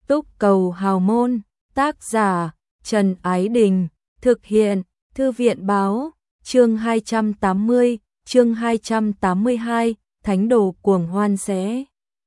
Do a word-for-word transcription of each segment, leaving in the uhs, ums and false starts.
Túc Cầu Hào Môn, tác giả Trần Ái Đình, thực hiện Thư viện Báo, chương hai trăm tám mươi, chương hai trăm tám mươi hai, Thánh đồ cuồng hoan sẽ.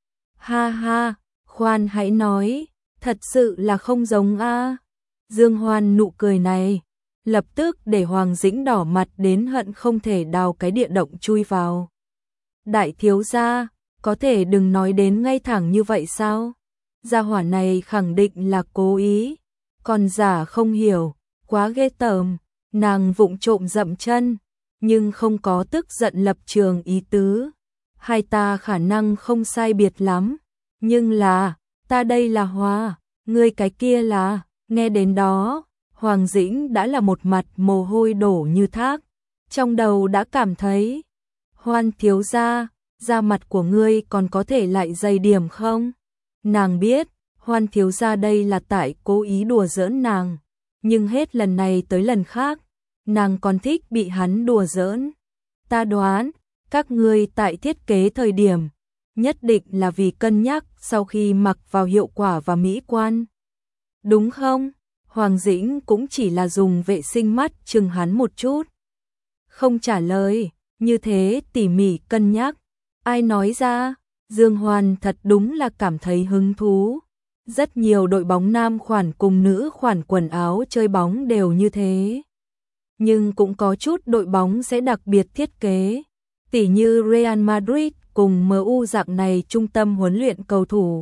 Ha ha, khoan hãy nói, thật sự là không giống a. Dương Hoan nụ cười này, lập tức để Hoàng Dĩnh đỏ mặt đến hận không thể đào cái địa động chui vào. Đại thiếu gia, có thể đừng nói đến ngay thẳng như vậy sao? Gia hỏa này khẳng định là cố ý, còn giả không hiểu, quá ghê tởm. Nàng vụng trộm dậm chân, nhưng không có tức giận lập trường ý tứ. Hai ta khả năng không sai biệt lắm, nhưng là, ta đây là Hoa, ngươi cái kia là, nghe đến đó, Hoàng Dĩnh đã là một mặt mồ hôi đổ như thác, trong đầu đã cảm thấy, Hoan thiếu gia, da mặt của ngươi còn có thể lại dày điểm không? Nàng biết, Hoan thiếu gia đây là tại cố ý đùa giỡn nàng, nhưng hết lần này tới lần khác, nàng còn thích bị hắn đùa giỡn. Ta đoán, các ngươi tại thiết kế thời điểm, nhất định là vì cân nhắc sau khi mặc vào hiệu quả và mỹ quan. Đúng không? Hoàng Dĩnh cũng chỉ là dùng vệ sinh mắt chừng hắn một chút. Không trả lời, như thế tỉ mỉ cân nhắc. Ai nói ra? Dương Hoan thật đúng là cảm thấy hứng thú. Rất nhiều đội bóng nam khoản cùng nữ khoản quần áo chơi bóng đều như thế. Nhưng cũng có chút đội bóng sẽ đặc biệt thiết kế. Tỉ như Real Madrid cùng em u dạng này trung tâm huấn luyện cầu thủ.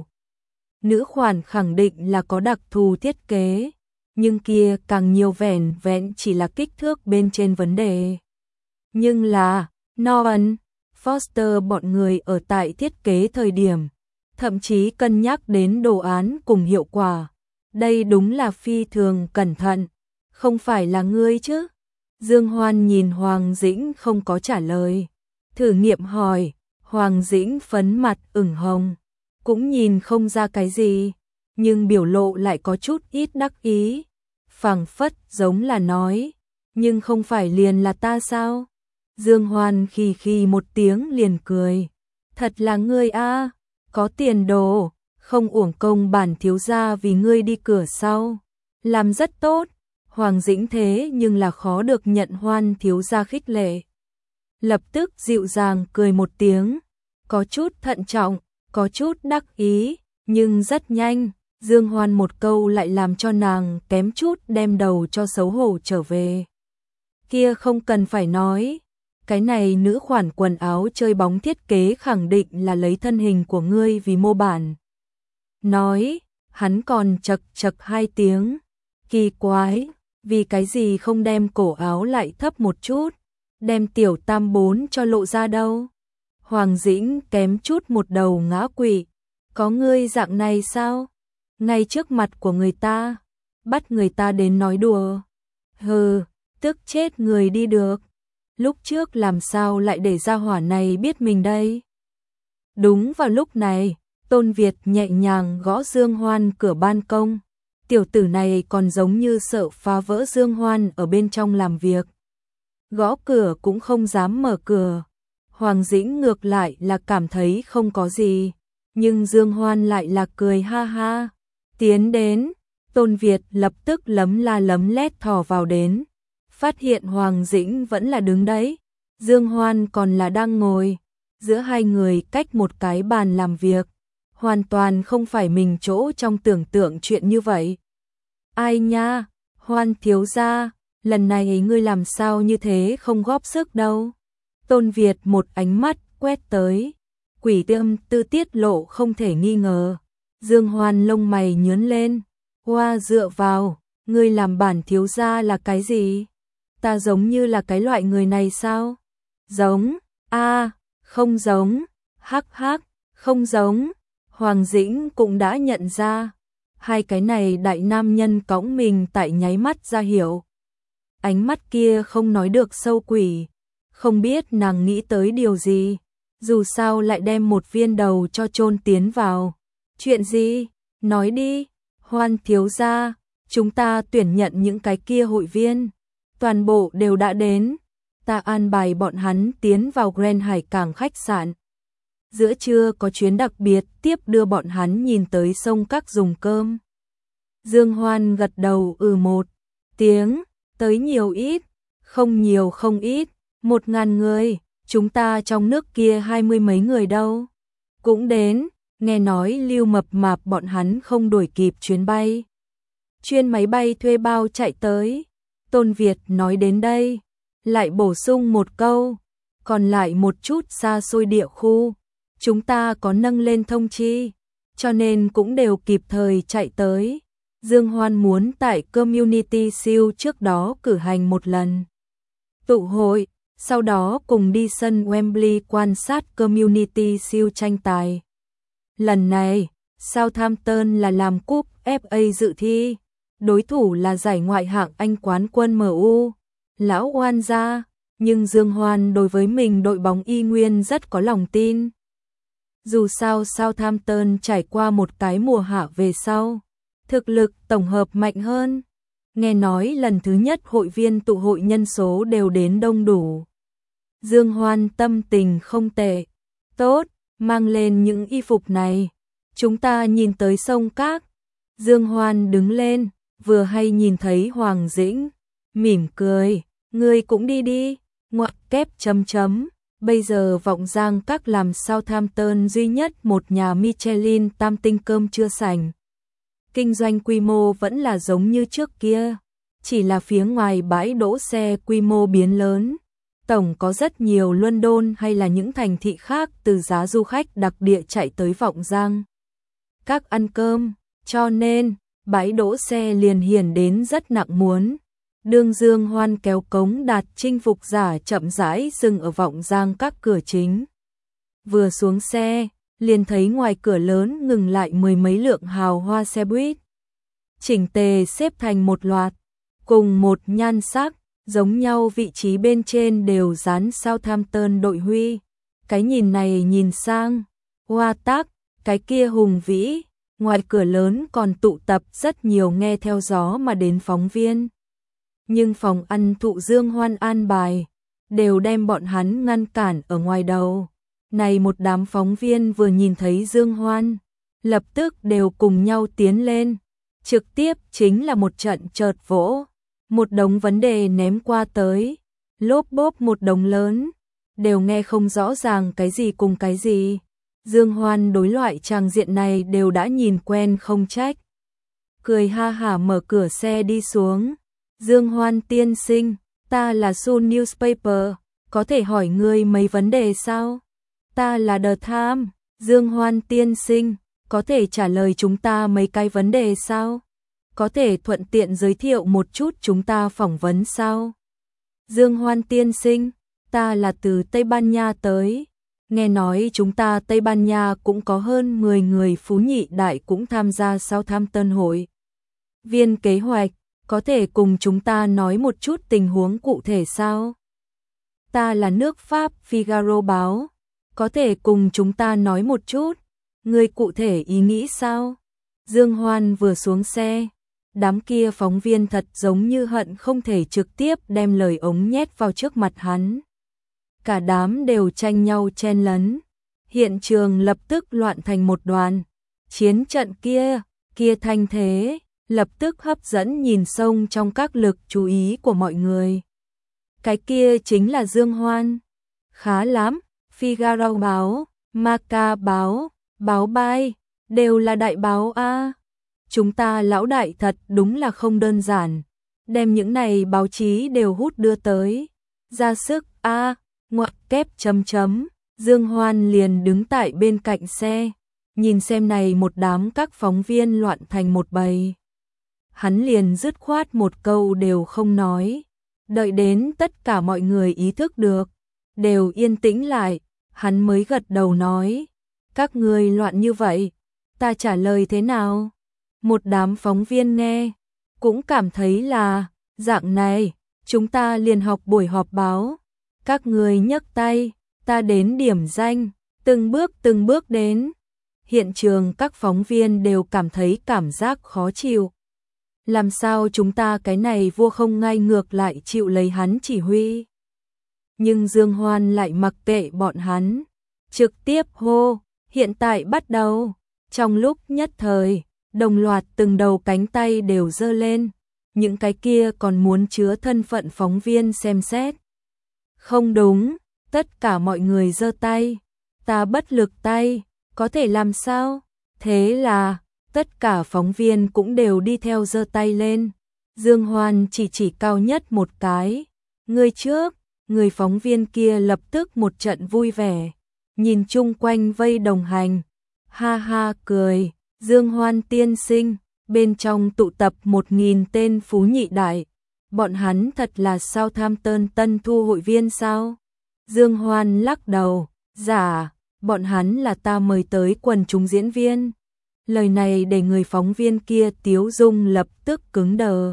Nữ khoản khẳng định là có đặc thù thiết kế. Nhưng kia càng nhiều vẻn vẹn chỉ là kích thước bên trên vấn đề. Nhưng là, Nolan, Foster bọn người ở tại thiết kế thời điểm, thậm chí cân nhắc đến đồ án cùng hiệu quả. Đây đúng là phi thường cẩn thận, không phải là ngươi chứ? Dương Hoan nhìn Hoàng Dĩnh không có trả lời. Thử nghiệm hỏi, Hoàng Dĩnh phấn mặt ửng hồng, cũng nhìn không ra cái gì, nhưng biểu lộ lại có chút ít đắc ý. Phảng phất giống là nói, nhưng không phải liền là ta sao? Dương Hoan khì khì một tiếng liền cười. Thật là ngươi a, có tiền đồ, không uổng công bản thiếu gia vì ngươi đi cửa sau. Làm rất tốt. Hoàng Dĩnh thế nhưng là khó được nhận Hoan thiếu gia khích lệ. Lập tức dịu dàng cười một tiếng, có chút thận trọng, có chút đắc ý, nhưng rất nhanh, Dương Hoan một câu lại làm cho nàng kém chút đem đầu cho xấu hổ trở về. Kia không cần phải nói, cái này nữ khoản quần áo chơi bóng thiết kế khẳng định là lấy thân hình của ngươi vì mô bản. Nói, hắn còn chật chật hai tiếng, kỳ quái, vì cái gì không đem cổ áo lại thấp một chút, đem tiểu tam bốn cho lộ ra đâu. Hoàng Dĩnh kém chút một đầu ngã quỵ, có ngươi dạng này sao? Ngay trước mặt của người ta, bắt người ta đến nói đùa. Hừ, tức chết người đi được. Lúc trước làm sao lại để ra hỏa này biết mình đây? Đúng vào lúc này, Tôn Việt nhẹ nhàng gõ Dương Hoan cửa ban công. Tiểu tử này còn giống như sợ phá vỡ Dương Hoan ở bên trong làm việc. Gõ cửa cũng không dám mở cửa. Hoàng Dĩnh ngược lại là cảm thấy không có gì. Nhưng Dương Hoan lại là cười ha ha. Tiến đến, Tôn Việt lập tức lấm la lấm lét thò vào đến. Phát hiện Hoàng Dĩnh vẫn là đứng đấy. Dương Hoan còn là đang ngồi. Giữa hai người cách một cái bàn làm việc. Hoàn toàn không phải mình chỗ trong tưởng tượng chuyện như vậy. Ai nha, Hoan thiếu gia, lần này ngươi làm sao như thế không góp sức đâu. Tôn Việt một ánh mắt quét tới. Quỷ tiêm tư tiết lộ không thể nghi ngờ. Dương Hoan lông mày nhướng lên. Hoa dựa vào, ngươi làm bản thiếu gia là cái gì? Ta giống như là cái loại người này sao? Giống, a, không giống, hắc hắc, không giống. Hoàng Dĩnh cũng đã nhận ra. Hai cái này đại nam nhân cõng mình tại nháy mắt ra hiểu. Ánh mắt kia không nói được sâu quỷ. Không biết nàng nghĩ tới điều gì. Dù sao lại đem một viên đầu cho chôn tiến vào. Chuyện gì? Nói đi. Hoan thiếu gia, chúng ta tuyển nhận những cái kia hội viên. Toàn bộ đều đã đến. Ta an bài bọn hắn tiến vào Grand Hải Cảng khách sạn. giữa trưa có chuyến đặc biệt tiếp đưa bọn hắn nhìn tới sông Các dùng cơm. Dương Hoan gật đầu ừ một tiếng, tới nhiều ít, không nhiều không ít, một ngàn người, chúng ta trong nước kia hai mươi mấy người đâu. Cũng đến, nghe nói Lưu Mập Mạp bọn hắn không đuổi kịp chuyến bay. Chuyên máy bay thuê bao chạy tới. Tôn Việt nói đến đây, lại bổ sung một câu, còn lại một chút xa xôi địa khu, chúng ta có nâng lên thông chi, cho nên cũng đều kịp thời chạy tới. Dương Hoan muốn tại Community Shield trước đó cử hành một lần tụ hội, sau đó cùng đi sân Wembley quan sát Community Shield tranh tài. Lần này, Southampton là làm cúp ép a dự thi, đối thủ là giải ngoại hạng Anh quán quân em u, lão oan gia, nhưng Dương Hoan đối với mình đội bóng y nguyên rất có lòng tin. Dù sao Southampton trải qua một cái mùa hạ về sau, thực lực tổng hợp mạnh hơn. Nghe nói lần thứ nhất hội viên tụ hội nhân số đều đến đông đủ. Dương Hoan tâm tình không tệ. Tốt, mang lên những y phục này. Chúng ta nhìn tới sông Các. Dương Hoan đứng lên, vừa hay nhìn thấy Hoàng Dĩnh, mỉm cười, ngươi cũng đi đi, ngoặc kép chấm chấm. Bây giờ Vọng Giang Các làm Southampton duy nhất một nhà Michelin tam tinh cơm trưa sành. Kinh doanh quy mô vẫn là giống như trước kia, chỉ là phía ngoài bãi đỗ xe quy mô biến lớn. Tổng có rất nhiều London hay là những thành thị khác từ giá du khách đặc địa chạy tới Vọng Giang Các ăn cơm, cho nên bãi đỗ xe liền hiển đến rất nặng muốn. Đương Dương Hoan kéo cống đạt chinh phục giả chậm rãi dừng ở Vọng Giang Các cửa chính. Vừa xuống xe, liền thấy ngoài cửa lớn ngừng lại mười mấy lượng hào hoa xe buýt. Chỉnh tề xếp thành một loạt, cùng một nhan sắc, giống nhau vị trí bên trên đều dán Southampton đội huy. Cái nhìn này nhìn sang, hoa tác, cái kia hùng vĩ, ngoài cửa lớn còn tụ tập rất nhiều nghe theo gió mà đến phóng viên. Nhưng phòng ăn thụ Dương Hoan an bài, đều đem bọn hắn ngăn cản ở ngoài đầu. Này một đám phóng viên vừa nhìn thấy Dương Hoan, lập tức đều cùng nhau tiến lên, trực tiếp chính là một trận chợt vỗ, một đống vấn đề ném qua tới, lốp bốp một đống lớn, đều nghe không rõ ràng cái gì cùng cái gì. Dương Hoan đối loại tràng diện này đều đã nhìn quen không trách. Cười ha hả mở cửa xe đi xuống. Dương Hoan tiên sinh, ta là Sun Newspaper, có thể hỏi ngươi mấy vấn đề sao? Ta là The Times, Dương Hoan tiên sinh, có thể trả lời chúng ta mấy cái vấn đề sao? Có thể thuận tiện giới thiệu một chút chúng ta phỏng vấn sao? Dương Hoan tiên sinh, ta là từ Tây Ban Nha tới. Nghe nói chúng ta Tây Ban Nha cũng có hơn mười người phú nhị đại cũng tham gia Southampton hội viên kế hoạch, có thể cùng chúng ta nói một chút tình huống cụ thể sao? Ta là nước Pháp Figaro báo, có thể cùng chúng ta nói một chút, người cụ thể ý nghĩ sao? Dương Hoan vừa xuống xe, đám kia phóng viên thật giống như hận không thể trực tiếp đem lời ống nhét vào trước mặt hắn. Cả đám đều tranh nhau chen lấn, hiện trường lập tức loạn thành một đoàn. Chiến trận kia, kia thanh thế, lập tức hấp dẫn nhìn sông trong các lực chú ý của mọi người. Cái kia chính là Dương Hoan. Khá lắm, Figaro báo, Marca báo, báo Bay, đều là đại báo a. Chúng ta lão đại thật đúng là không đơn giản, đem những này báo chí đều hút đưa tới. Ra sức a, ngoặc kép chấm chấm, Dương Hoan liền đứng tại bên cạnh xe, nhìn xem này một đám các phóng viên loạn thành một bầy. Hắn liền dứt khoát một câu đều không nói, đợi đến tất cả mọi người ý thức được, đều yên tĩnh lại, hắn mới gật đầu nói, các người loạn như vậy, ta trả lời thế nào? Một đám phóng viên nghe, cũng cảm thấy là, dạng này, chúng ta liền học buổi họp báo, các người nhấc tay, ta đến điểm danh, từng bước từng bước đến. Hiện trường các phóng viên đều cảm thấy cảm giác khó chịu. Làm sao chúng ta cái này vua không ngay ngược lại chịu lấy hắn chỉ huy? Nhưng Dương Hoan lại mặc kệ bọn hắn, trực tiếp hô, hiện tại bắt đầu. Trong lúc nhất thời, đồng loạt từng đầu cánh tay đều giơ lên, những cái kia còn muốn chứa thân phận phóng viên xem xét. Không đúng, tất cả mọi người giơ tay, ta bất lực tay, có thể làm sao? Thế là, tất cả phóng viên cũng đều đi theo giơ tay lên. Dương Hoan chỉ chỉ cao nhất một cái, người trước, người phóng viên kia lập tức một trận vui vẻ, nhìn chung quanh vây đồng hành, ha ha cười, Dương Hoan tiên sinh, bên trong tụ tập một nghìn tên phú nhị đại, bọn hắn thật là Southampton tân thu hội viên sao? Dương Hoan lắc đầu, dạ, bọn hắn là ta mời tới quần chúng diễn viên. Lời này để người phóng viên kia tiếu dung lập tức cứng đờ,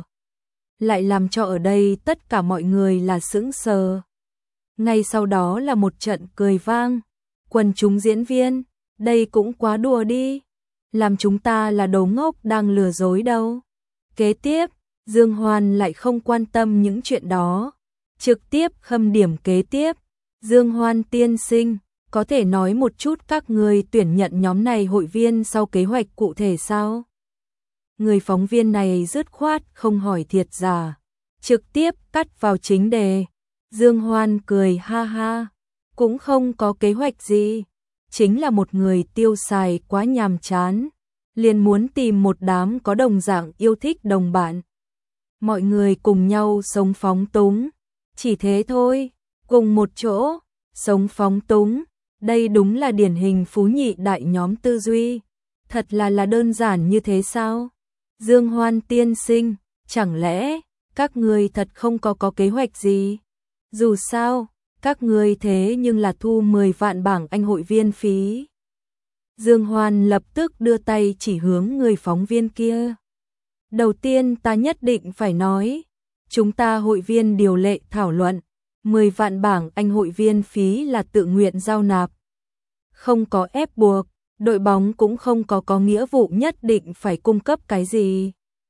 lại làm cho ở đây tất cả mọi người là sững sờ. Ngay sau đó là một trận cười vang, quần chúng diễn viên, đây cũng quá đùa đi, làm chúng ta là đồ ngốc đang lừa dối đâu. Kế tiếp, Dương Hoan lại không quan tâm những chuyện đó, trực tiếp khâm điểm kế tiếp. Dương Hoan tiên sinh, có thể nói một chút các người tuyển nhận nhóm này hội viên sau kế hoạch cụ thể sao? Người phóng viên này dứt khoát không hỏi thiệt giả, trực tiếp cắt vào chính đề. Dương Hoan cười ha ha, cũng không có kế hoạch gì, chính là một người tiêu xài quá nhàm chán, liền muốn tìm một đám có đồng dạng yêu thích đồng bạn. Mọi người cùng nhau sống phóng túng, chỉ thế thôi, cùng một chỗ, sống phóng túng, đây đúng là điển hình phú nhị đại nhóm tư duy, thật là là đơn giản như thế sao? Dương Hoan tiên sinh, chẳng lẽ các người thật không có có kế hoạch gì? Dù sao, các người thế nhưng là thu mười vạn bảng Anh hội viên phí. Dương Hoan lập tức đưa tay chỉ hướng người phóng viên kia. Đầu tiên ta nhất định phải nói, chúng ta hội viên điều lệ thảo luận, mười vạn bảng Anh hội viên phí là tự nguyện giao nạp. Không có ép buộc, đội bóng cũng không có có nghĩa vụ nhất định phải cung cấp cái gì.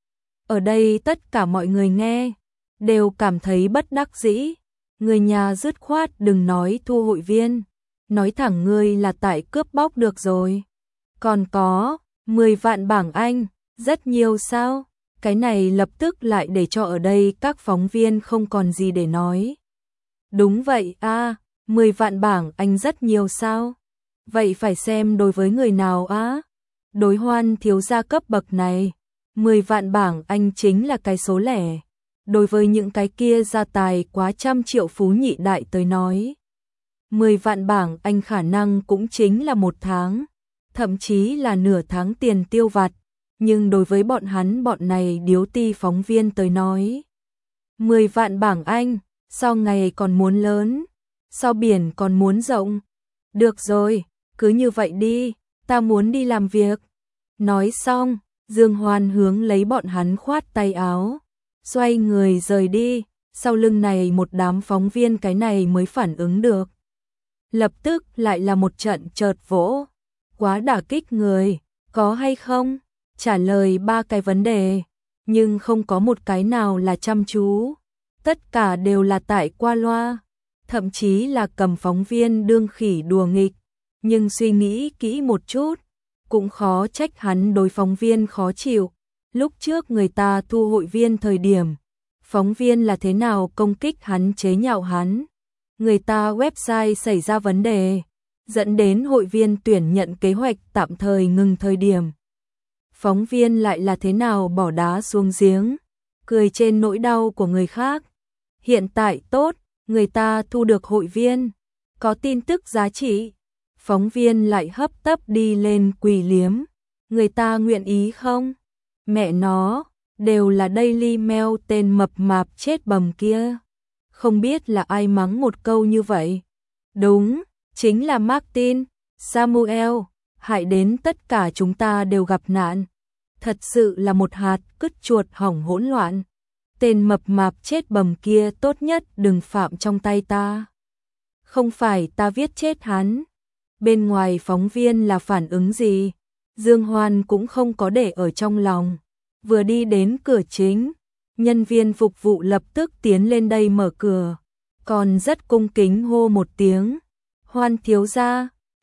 Ở đây tất cả mọi người nghe, đều cảm thấy bất đắc dĩ. Người nhà dứt khoát đừng nói thu hội viên, nói thẳng ngươi là tại cướp bóc được rồi. Còn có, mười vạn bảng Anh, rất nhiều sao? Cái này lập tức lại để cho ở đây các phóng viên không còn gì để nói. Đúng vậy a, mười vạn bảng Anh rất nhiều sao? Vậy phải xem đối với người nào á? Đối Hoan thiếu gia cấp bậc này, mười vạn bảng Anh chính là cái số lẻ. Đối với những cái kia gia tài quá trăm triệu phú nhị đại tới nói, mười vạn bảng Anh khả năng cũng chính là một tháng, thậm chí là nửa tháng tiền tiêu vặt. Nhưng đối với bọn hắn bọn này điếu ti phóng viên tới nói, mười vạn bảng Anh, so ngày còn muốn lớn, so biển còn muốn rộng. Được rồi, cứ như vậy đi, ta muốn đi làm việc. Nói xong, Dương Hoan hướng lấy bọn hắn khoát tay áo, xoay người rời đi, sau lưng này một đám phóng viên cái này mới phản ứng được. Lập tức lại là một trận chợt vỗ, quá đả kích người, có hay không? Trả lời ba cái vấn đề, nhưng không có một cái nào là chăm chú, tất cả đều là tại qua loa, thậm chí là cầm phóng viên đương khỉ đùa nghịch, nhưng suy nghĩ kỹ một chút, cũng khó trách hắn đối phóng viên khó chịu. Lúc trước người ta thu hội viên thời điểm, phóng viên là thế nào công kích hắn chế nhạo hắn. Người ta website xảy ra vấn đề, dẫn đến hội viên tuyển nhận kế hoạch tạm thời ngừng thời điểm. Phóng viên lại là thế nào bỏ đá xuống giếng, cười trên nỗi đau của người khác. Hiện tại tốt, người ta thu được hội viên, có tin tức giá trị. Phóng viên lại hấp tấp đi lên quỳ liếm, người ta nguyện ý không? Mẹ nó, đều là Daily Mail tên mập mạp chết bầm kia. Không biết là ai mắng một câu như vậy. Đúng, chính là Martin, Samuel, hại đến tất cả chúng ta đều gặp nạn. Thật sự là một hạt cứt chuột hỏng hỗn loạn. Tên mập mạp chết bầm kia tốt nhất đừng phạm trong tay ta. Không phải ta viết chết hắn. Bên ngoài phóng viên là phản ứng gì? Dương Hoan cũng không có để ở trong lòng. Vừa đi đến cửa chính, nhân viên phục vụ lập tức tiến lên đây mở cửa, còn rất cung kính hô một tiếng. Hoan thiếu gia,